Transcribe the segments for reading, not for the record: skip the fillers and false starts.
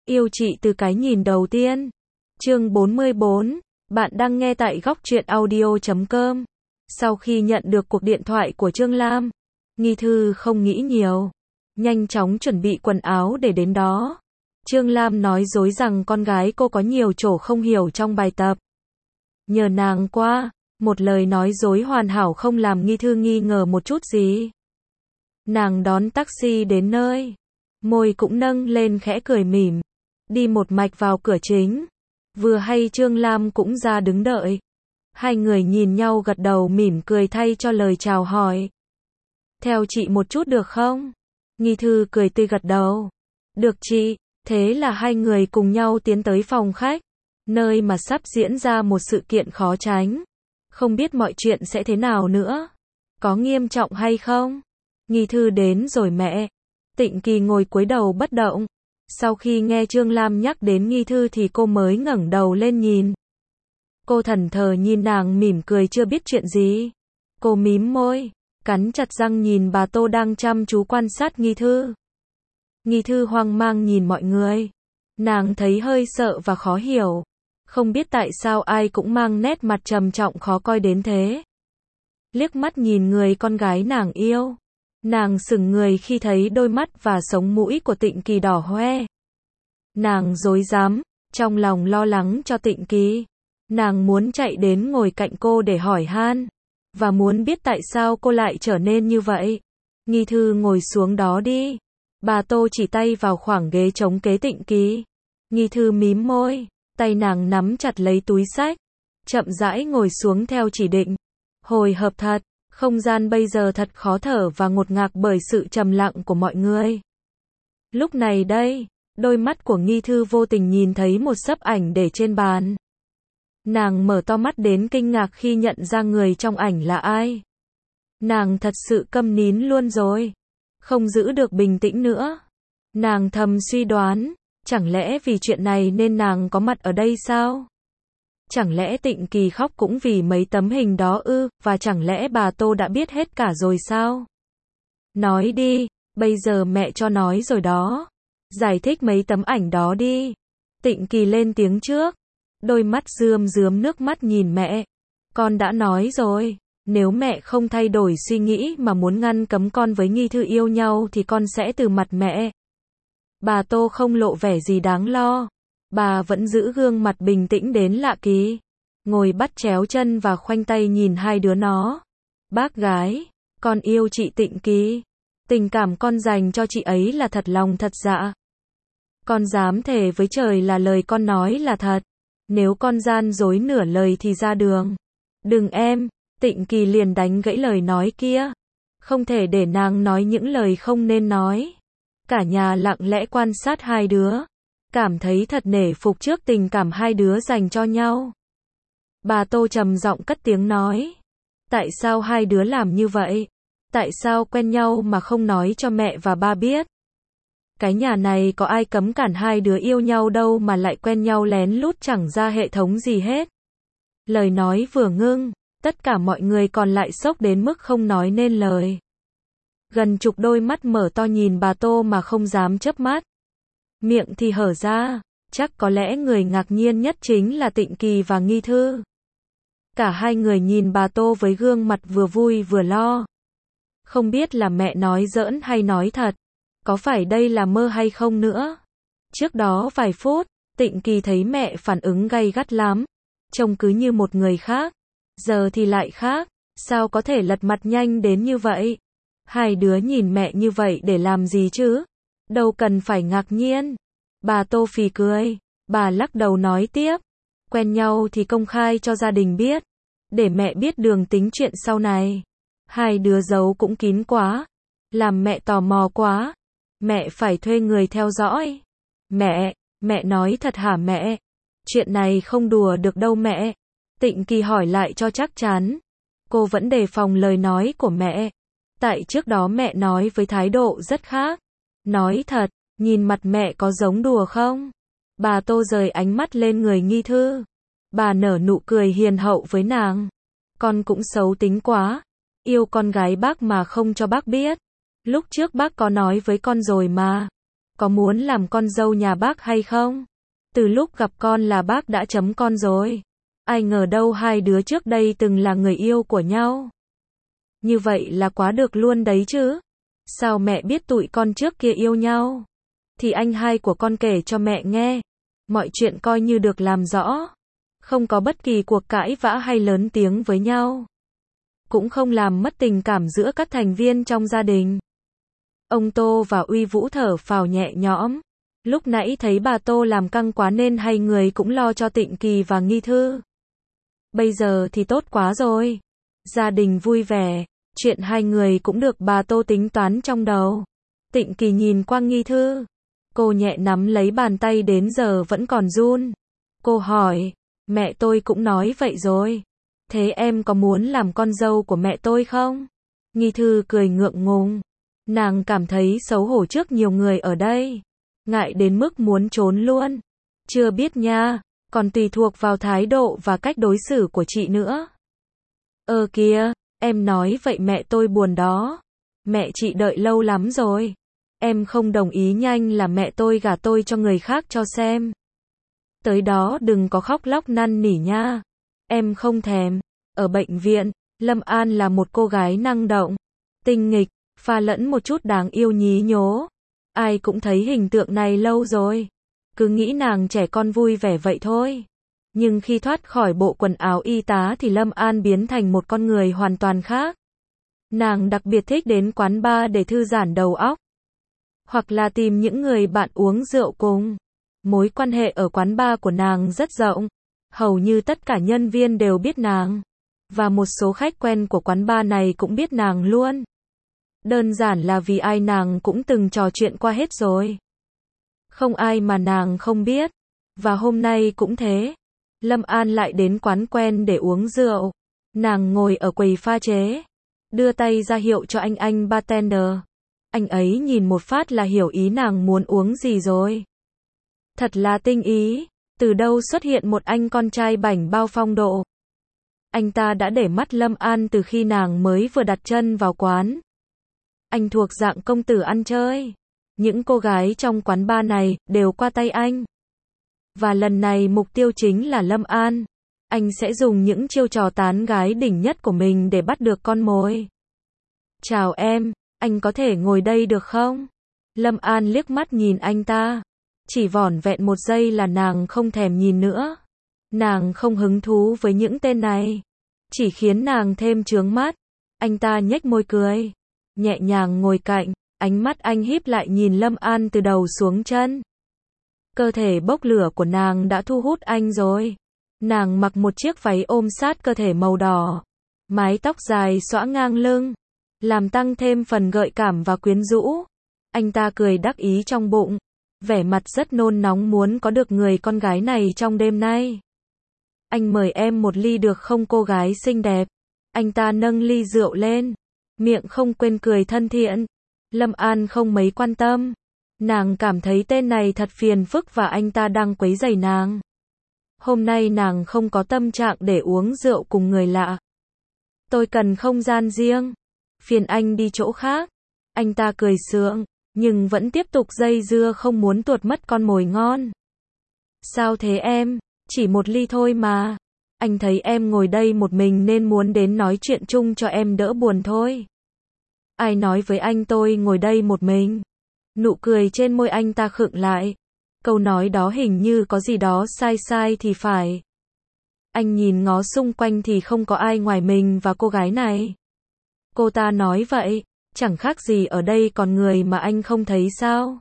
Yêu chị từ cái nhìn đầu tiên. Chương 44. Bạn đang nghe tại góc truyện audio.com. Sau khi nhận được cuộc điện thoại của Trương Lam, Nghi Thư không nghĩ nhiều, nhanh chóng chuẩn bị quần áo để đến đó. Trương Lam nói dối rằng con gái cô có nhiều chỗ không hiểu trong bài tập. Nhờ nàng qua, một lời nói dối hoàn hảo không làm Nghi Thư nghi ngờ một chút gì. Nàng đón taxi đến nơi, môi cũng nâng lên khẽ cười mỉm, đi một mạch vào cửa chính. Vừa hay Trương Lam cũng ra đứng đợi. Hai người nhìn nhau gật đầu mỉm cười thay cho lời chào hỏi. Theo chị một chút được không? Nghi Thư cười tươi gật đầu. Được chị. Thế là hai người cùng nhau tiến tới phòng khách, nơi mà sắp diễn ra một sự kiện khó tránh. Không biết mọi chuyện sẽ thế nào nữa. Có nghiêm trọng hay không? Nghi Thư đến rồi mẹ. Tịnh Kỳ ngồi cúi đầu bất động. Sau khi nghe Trương Lam nhắc đến Nghi Thư thì cô mới ngẩng đầu lên nhìn. Cô thẫn thờ nhìn nàng mỉm cười chưa biết chuyện gì. Cô mím môi, cắn chặt răng nhìn bà Tô đang chăm chú quan sát Nghi Thư. Nghi Thư hoang mang nhìn mọi người. Nàng thấy hơi sợ và khó hiểu. Không biết tại sao ai cũng mang nét mặt trầm trọng khó coi đến thế. Liếc mắt nhìn người con gái nàng yêu. Nàng sững người khi thấy đôi mắt và sống mũi của Tịnh Kỳ đỏ hoe. Nàng rối rắm, trong lòng lo lắng cho Tịnh Kỳ. Nàng muốn chạy đến ngồi cạnh cô để hỏi han, và muốn biết tại sao cô lại trở nên như vậy. Nghi Thư ngồi xuống đó đi. Bà Tô chỉ tay vào khoảng ghế chống kế Tịnh Kỳ. Nghi Thư mím môi, tay nàng nắm chặt lấy túi xách, chậm rãi ngồi xuống theo chỉ định. Hồi hộp thật. Không gian bây giờ thật khó thở và ngột ngạt bởi sự trầm lặng của mọi người. Lúc này đây, đôi mắt của Nghi Thư vô tình nhìn thấy một xấp ảnh để trên bàn. Nàng mở to mắt đến kinh ngạc khi nhận ra người trong ảnh là ai. Nàng thật sự câm nín luôn rồi. Không giữ được bình tĩnh nữa. Nàng thầm suy đoán, chẳng lẽ vì chuyện này nên nàng có mặt ở đây sao? Chẳng lẽ Tịnh Kỳ khóc cũng vì mấy tấm hình đó ư, và chẳng lẽ bà Tô đã biết hết cả rồi sao? Nói đi, bây giờ mẹ cho nói rồi đó. Giải thích mấy tấm ảnh đó đi. Tịnh Kỳ lên tiếng trước. Đôi mắt rơm rớm nước mắt nhìn mẹ. Con đã nói rồi, nếu mẹ không thay đổi suy nghĩ mà muốn ngăn cấm con với Nghi Thư yêu nhau thì con sẽ từ mặt mẹ. Bà Tô không lộ vẻ gì đáng lo. Bà vẫn giữ gương mặt bình tĩnh đến lạ kỳ. Ngồi bắt chéo chân và khoanh tay nhìn hai đứa nó. Bác gái, con yêu chị Tịnh Kỳ. Tình cảm con dành cho chị ấy là thật lòng thật dạ. Con dám thề với trời là lời con nói là thật. Nếu con gian dối nửa lời thì ra đường. Đừng em, Tịnh Kỳ liền đánh gãy lời nói kia. Không thể để nàng nói những lời không nên nói. Cả nhà lặng lẽ quan sát hai đứa. Cảm thấy thật nể phục trước tình cảm hai đứa dành cho nhau. Bà Tô trầm giọng cất tiếng nói. Tại sao hai đứa làm như vậy? Tại sao quen nhau mà không nói cho mẹ và ba biết? Cái nhà này có ai cấm cản hai đứa yêu nhau đâu mà lại quen nhau lén lút chẳng ra hệ thống gì hết. Lời nói vừa ngưng, tất cả mọi người còn lại sốc đến mức không nói nên lời. Gần chục đôi mắt mở to nhìn bà Tô mà không dám chớp mắt. Miệng thì hở ra, chắc có lẽ người ngạc nhiên nhất chính là Tịnh Kỳ và Nghi Thư. Cả hai người nhìn bà Tô với gương mặt vừa vui vừa lo. Không biết là mẹ nói giỡn hay nói thật. Có phải đây là mơ hay không nữa? Trước đó vài phút, Tịnh Kỳ thấy mẹ phản ứng gay gắt lắm. Trông cứ như một người khác. Giờ thì lại khác. Sao có thể lật mặt nhanh đến như vậy? Hai đứa nhìn mẹ như vậy để làm gì chứ? Đâu cần phải ngạc nhiên. Bà Tô phì cười. Bà lắc đầu nói tiếp. Quen nhau thì công khai cho gia đình biết. Để mẹ biết đường tính chuyện sau này. Hai đứa giấu cũng kín quá. Làm mẹ tò mò quá. Mẹ phải thuê người theo dõi. Mẹ nói thật hả mẹ? Chuyện này không đùa được đâu mẹ. Tịnh Kỳ hỏi lại cho chắc chắn. Cô vẫn đề phòng lời nói của mẹ. Tại trước đó mẹ nói với thái độ rất khác. Nói thật, nhìn mặt mẹ có giống đùa không? Bà Tô rời ánh mắt lên người Nghi Thư. Bà nở nụ cười hiền hậu với nàng. Con cũng xấu tính quá. Yêu con gái bác mà không cho bác biết. Lúc trước bác có nói với con rồi mà. có muốn làm con dâu nhà bác hay không? Từ lúc gặp con là bác đã chấm con rồi. Ai ngờ đâu hai đứa trước đây từng là người yêu của nhau. Như vậy là quá được luôn đấy chứ. Sao mẹ biết tụi con trước kia yêu nhau? Thì anh hai của con kể cho mẹ nghe. Mọi chuyện coi như được làm rõ. Không có bất kỳ cuộc cãi vã hay lớn tiếng với nhau. Cũng không làm mất tình cảm giữa các thành viên trong gia đình. Ông Tô và Uy Vũ thở phào nhẹ nhõm. Lúc nãy thấy bà Tô làm căng quá nên hai người cũng lo cho Tịnh Kỳ và Nghi Thư. Bây giờ thì tốt quá rồi. Gia đình vui vẻ. Chuyện hai người cũng được bà Tô tính toán trong đầu. Tịnh Kỳ nhìn qua Nghi Thư. Cô nhẹ nắm lấy bàn tay đến giờ vẫn còn run. Cô hỏi, mẹ tôi cũng nói vậy rồi. Thế em có muốn làm con dâu của mẹ tôi không? Nghi Thư cười ngượng ngùng. Nàng cảm thấy xấu hổ trước nhiều người ở đây. Ngại đến mức muốn trốn luôn. Chưa biết nha, còn tùy thuộc vào thái độ và cách đối xử của chị nữa. Kìa, em nói vậy mẹ tôi buồn đó. Mẹ chị đợi lâu lắm rồi. Em không đồng ý nhanh là mẹ tôi gả tôi cho người khác cho xem. Tới đó đừng có khóc lóc năn nỉ nha. Em không thèm. Ở bệnh viện, Lâm An là một cô gái năng động, tinh nghịch, pha lẫn một chút đáng yêu nhí nhố. Ai cũng thấy hình tượng này lâu rồi. Cứ nghĩ nàng trẻ con vui vẻ vậy thôi. Nhưng khi thoát khỏi bộ quần áo y tá thì Lâm An biến thành một con người hoàn toàn khác. Nàng đặc biệt thích đến quán bar để thư giãn đầu óc. Hoặc là tìm những người bạn uống rượu cùng. Mối quan hệ ở quán bar của nàng rất rộng. Hầu như tất cả nhân viên đều biết nàng. Và một số khách quen của quán bar này cũng biết nàng luôn. Đơn giản là vì ai nàng cũng từng trò chuyện qua hết rồi. Không ai mà nàng không biết. Và hôm nay cũng thế. Lâm An lại đến quán quen để uống rượu. Nàng ngồi ở quầy pha chế. Đưa tay ra hiệu cho anh bartender. Anh ấy nhìn một phát là hiểu ý nàng muốn uống gì rồi. Thật là tinh ý. Từ đâu xuất hiện một anh con trai bảnh bao phong độ. Anh ta đã để mắt Lâm An từ khi nàng mới vừa đặt chân vào quán. Anh thuộc dạng công tử ăn chơi. Những cô gái trong quán bar này đều qua tay anh. Và lần này mục tiêu chính là Lâm An. Anh sẽ dùng những chiêu trò tán gái đỉnh nhất của mình để bắt được con mồi. Chào em, anh có thể ngồi đây được không? Lâm An liếc mắt nhìn anh ta. Chỉ vỏn vẹn một giây là nàng không thèm nhìn nữa. Nàng không hứng thú với những tên này. Chỉ khiến nàng thêm chướng mắt. Anh ta nhếch môi cười. Nhẹ nhàng ngồi cạnh. Ánh mắt anh híp lại nhìn Lâm An từ đầu xuống chân. Cơ thể bốc lửa của nàng đã thu hút anh rồi. Nàng mặc một chiếc váy ôm sát cơ thể màu đỏ. Mái tóc dài xõa ngang lưng. Làm tăng thêm phần gợi cảm và quyến rũ. Anh ta cười đắc ý trong bụng. Vẻ mặt rất nôn nóng muốn có được người con gái này trong đêm nay. Anh mời em một ly được không cô gái xinh đẹp? Anh ta nâng ly rượu lên. Miệng không quên cười thân thiện. Lâm An không mấy quan tâm. Nàng cảm thấy tên này thật phiền phức và anh ta đang quấy rầy nàng. Hôm nay nàng không có tâm trạng để uống rượu cùng người lạ. Tôi cần không gian riêng. Phiền anh đi chỗ khác. Anh ta cười sượng, nhưng vẫn tiếp tục dây dưa không muốn tuột mất con mồi ngon. Sao thế em? Chỉ một ly thôi mà. Anh thấy em ngồi đây một mình nên muốn đến nói chuyện chung cho em đỡ buồn thôi. Ai nói với anh tôi ngồi đây một mình? Nụ cười trên môi anh ta khựng lại. Câu nói đó hình như có gì đó sai sai thì phải. Anh nhìn ngó xung quanh thì không có ai ngoài mình và cô gái này. Cô ta nói vậy, chẳng khác gì ở đây còn người mà anh không thấy sao?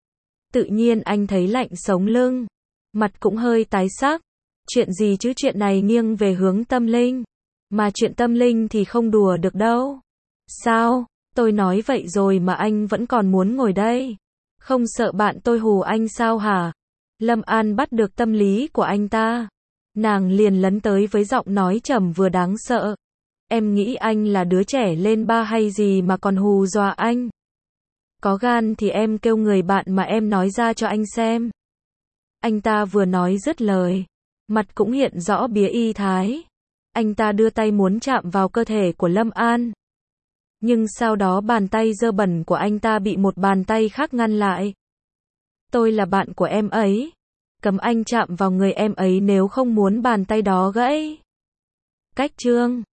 Tự nhiên anh thấy lạnh sống lưng. Mặt cũng hơi tái sắc. Chuyện gì chứ chuyện này nghiêng về hướng tâm linh. Mà chuyện tâm linh thì không đùa được đâu. Sao? Tôi nói vậy rồi mà anh vẫn còn muốn ngồi đây. Không sợ bạn tôi hù anh sao hả? Lâm An bắt được tâm lý của anh ta. Nàng liền lấn tới với giọng nói trầm vừa đáng sợ. Em nghĩ anh là đứa trẻ lên ba hay gì mà còn hù dọa anh? Có gan thì em kêu người bạn mà em nói ra cho anh xem. Anh ta vừa nói dứt lời. Mặt cũng hiện rõ bía y thái. Anh ta đưa tay muốn chạm vào cơ thể của Lâm An. Nhưng sau đó bàn tay dơ bẩn của anh ta bị một bàn tay khác ngăn lại. Tôi là bạn của em ấy. Cấm anh chạm vào người em ấy nếu không muốn bàn tay đó gãy. Cách chương